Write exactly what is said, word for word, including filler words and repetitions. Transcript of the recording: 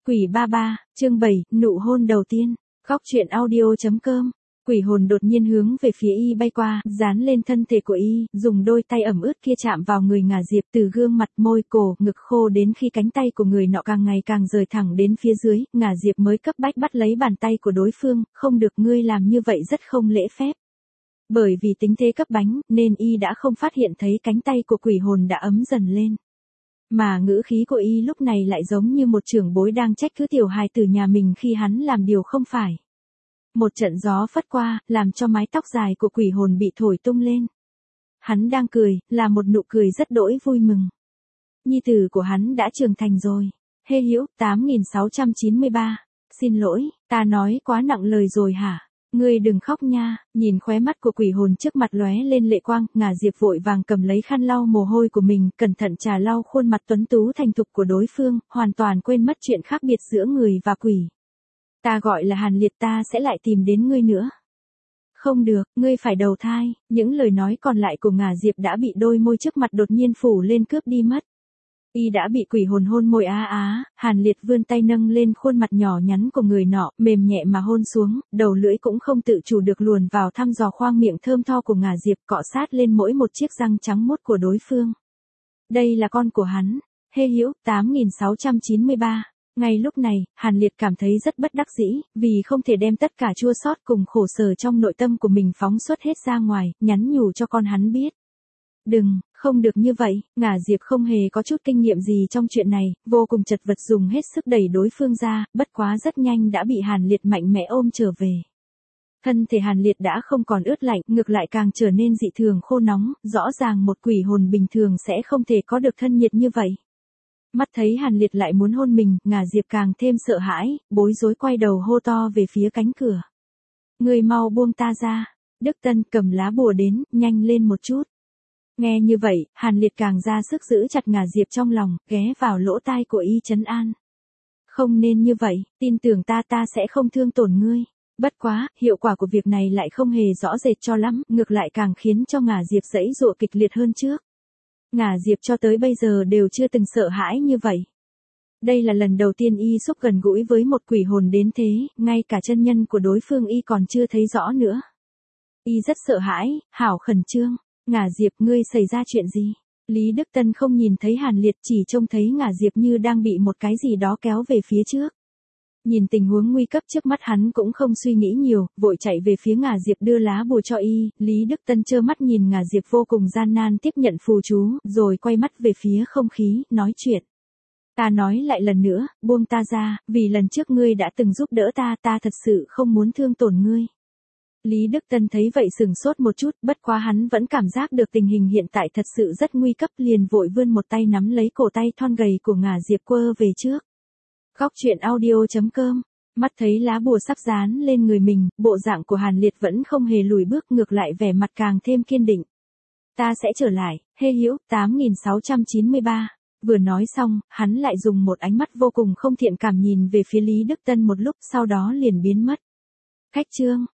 Quỷ ba ba, chương bảy, nụ hôn đầu tiên. Góc truyện audio.com. Quỷ hồn đột nhiên hướng về phía y bay qua, dán lên thân thể của y, dùng đôi tay ẩm ướt kia chạm vào người ngả Diệp, từ gương mặt, môi, cổ, ngực khô đến khi cánh tay của người nọ càng ngày càng rời thẳng đến phía dưới, ngả Diệp mới cấp bách bắt lấy bàn tay của đối phương, không được, ngươi làm như vậy rất không lễ phép. Bởi vì tính thế cấp bánh, nên y đã không phát hiện thấy cánh tay của quỷ hồn đã ấm dần lên. Mà ngữ khí của y lúc này lại giống như một trưởng bối đang trách cứ tiểu hài tử nhà mình khi hắn làm điều không phải. Một trận gió phất qua, làm cho mái tóc dài của quỷ hồn bị thổi tung lên. Hắn đang cười, là một nụ cười rất đỗi vui mừng. Nhi tử của hắn đã trưởng thành rồi. Hê Hữu, tám nghìn sáu trăm chín mươi ba. Xin lỗi, ta nói quá nặng lời rồi hả? Ngươi đừng khóc nha. Nhìn khóe mắt của quỷ hồn trước mặt lóe lên lệ quang, ngả Diệp vội vàng cầm lấy khăn lau mồ hôi của mình, cẩn thận trà lau khuôn mặt tuấn tú thành thục của đối phương, hoàn toàn quên mất chuyện khác biệt giữa người và quỷ. Ta gọi là Hàn Liệt, ta sẽ lại tìm đến ngươi nữa. Không được, ngươi phải đầu thai. Những lời nói còn lại của ngả Diệp đã bị đôi môi trước mặt đột nhiên phủ lên cướp đi mất. Y đã bị quỷ hồn hôn môi á á, Hàn Liệt vươn tay nâng lên khuôn mặt nhỏ nhắn của người nọ, mềm nhẹ mà hôn xuống, đầu lưỡi cũng không tự chủ được luồn vào thăm dò khoang miệng thơm tho của ngả Diệp, cọ sát lên mỗi một chiếc răng trắng muốt của đối phương. Đây là con của hắn. Hê Hữu, tám nghìn sáu trăm chín mươi ba. Ngay lúc này, Hàn Liệt cảm thấy rất bất đắc dĩ, vì không thể đem tất cả chua xót cùng khổ sở trong nội tâm của mình phóng xuất hết ra ngoài, nhắn nhủ cho con hắn biết. Đừng, không được như vậy. Ngả Diệp không hề có chút kinh nghiệm gì trong chuyện này, vô cùng chật vật dùng hết sức đẩy đối phương ra, bất quá rất nhanh đã bị Hàn Liệt mạnh mẽ ôm trở về. Thân thể Hàn Liệt đã không còn ướt lạnh, ngược lại càng trở nên dị thường khô nóng, rõ ràng một quỷ hồn bình thường sẽ không thể có được thân nhiệt như vậy. Mắt thấy Hàn Liệt lại muốn hôn mình, ngả Diệp càng thêm sợ hãi, bối rối quay đầu hô to về phía cánh cửa. Ngươi mau buông ta ra. Đức Tân cầm lá bùa đến, nhanh lên một chút. Nghe như vậy, Hàn Liệt càng ra sức giữ chặt ngả Diệp trong lòng, ghé vào lỗ tai của y trấn an. Không nên như vậy, tin tưởng ta ta sẽ không thương tổn ngươi. Bất quá, hiệu quả của việc này lại không hề rõ rệt cho lắm, ngược lại càng khiến cho ngả Diệp giãy giụa kịch liệt hơn trước. Ngả Diệp cho tới bây giờ đều chưa từng sợ hãi như vậy. Đây là lần đầu tiên y xúc gần gũi với một quỷ hồn đến thế, ngay cả chân nhân của đối phương y còn chưa thấy rõ nữa. Y rất sợ hãi, hảo khẩn trương. Ngả Diệp, ngươi xảy ra chuyện gì? Lý Đức Tân không nhìn thấy Hàn Liệt, chỉ trông thấy ngả Diệp như đang bị một cái gì đó kéo về phía trước. Nhìn tình huống nguy cấp trước mắt hắn cũng không suy nghĩ nhiều, vội chạy về phía ngả Diệp đưa lá bùa cho y. Lý Đức Tân trơ mắt nhìn ngả Diệp vô cùng gian nan tiếp nhận phù chú, rồi quay mắt về phía không khí, nói chuyện. Ta nói lại lần nữa, buông ta ra, vì lần trước ngươi đã từng giúp đỡ ta, ta thật sự không muốn thương tổn ngươi. Lý Đức Tân thấy vậy sừng sốt một chút, bất quá hắn vẫn cảm giác được tình hình hiện tại thật sự rất nguy cấp, liền vội vươn một tay nắm lấy cổ tay thon gầy của ngả Diệp quơ về trước. Góc truyện audio.com. Mắt thấy lá bùa sắp dán lên người mình, bộ dạng của Hàn Liệt vẫn không hề lùi bước, ngược lại vẻ mặt càng thêm kiên định. Ta sẽ trở lại. Hê Hữu, tám nghìn sáu trăm chín mươi ba. Vừa nói xong, hắn lại dùng một ánh mắt vô cùng không thiện cảm nhìn về phía Lý Đức Tân một lúc, sau đó liền biến mất. Khách trương.